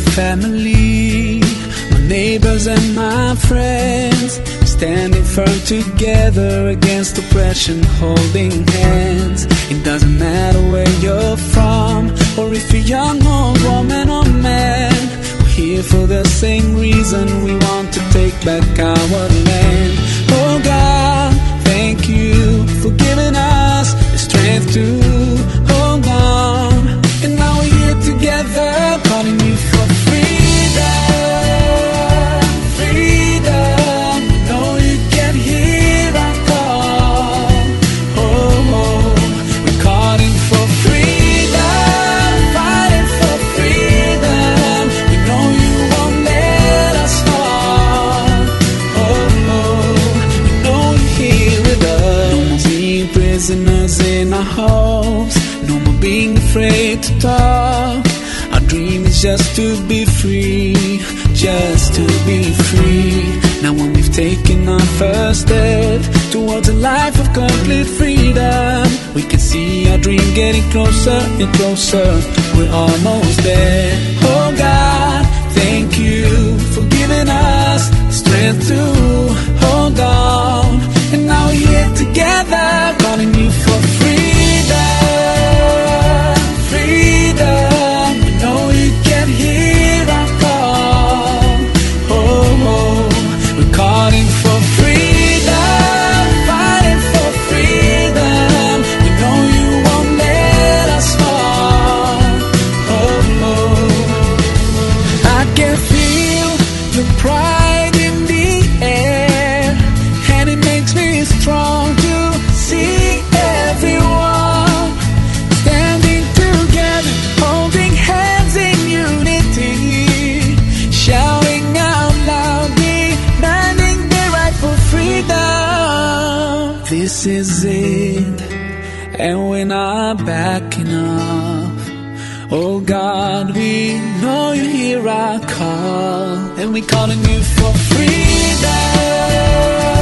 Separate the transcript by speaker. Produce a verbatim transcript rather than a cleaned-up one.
Speaker 1: family, my neighbors and my friends, standing firm together against oppression, holding hands. It doesn't matter where you're from, or if you're young or woman or man, we're here for the same reason. We want to take back our land. Oh God, thank you for giving us the strength to hold on. And now we're here together, calling you for freedom, freedom. We know you can hear our call. Oh, oh. We're calling for freedom, fighting for freedom. We know you won't let us fall. Oh, oh. We know you're here with us. No more being prisoners in our homes, no more being afraid to talk. Our dream is just to be free, just to be free. Now when we've taken our first step towards a life of complete freedom, we can see our dream getting closer and closer. We're almost there. Oh God, thank you for giving us the strength to hold on. And now we're here together, calling you for freedom, freedom. We know you can hear our call. Oh, oh. We're calling for freedom, fighting for freedom. We know you won't let us fall. Oh, oh. I can feel the pride in the air, and it makes me strong to see everyone standing together, holding hands in unity, shouting out loud, demanding the right for freedom. This is it, and we're not backing off. Oh God, we know you hear our call, and we're calling you for freedom.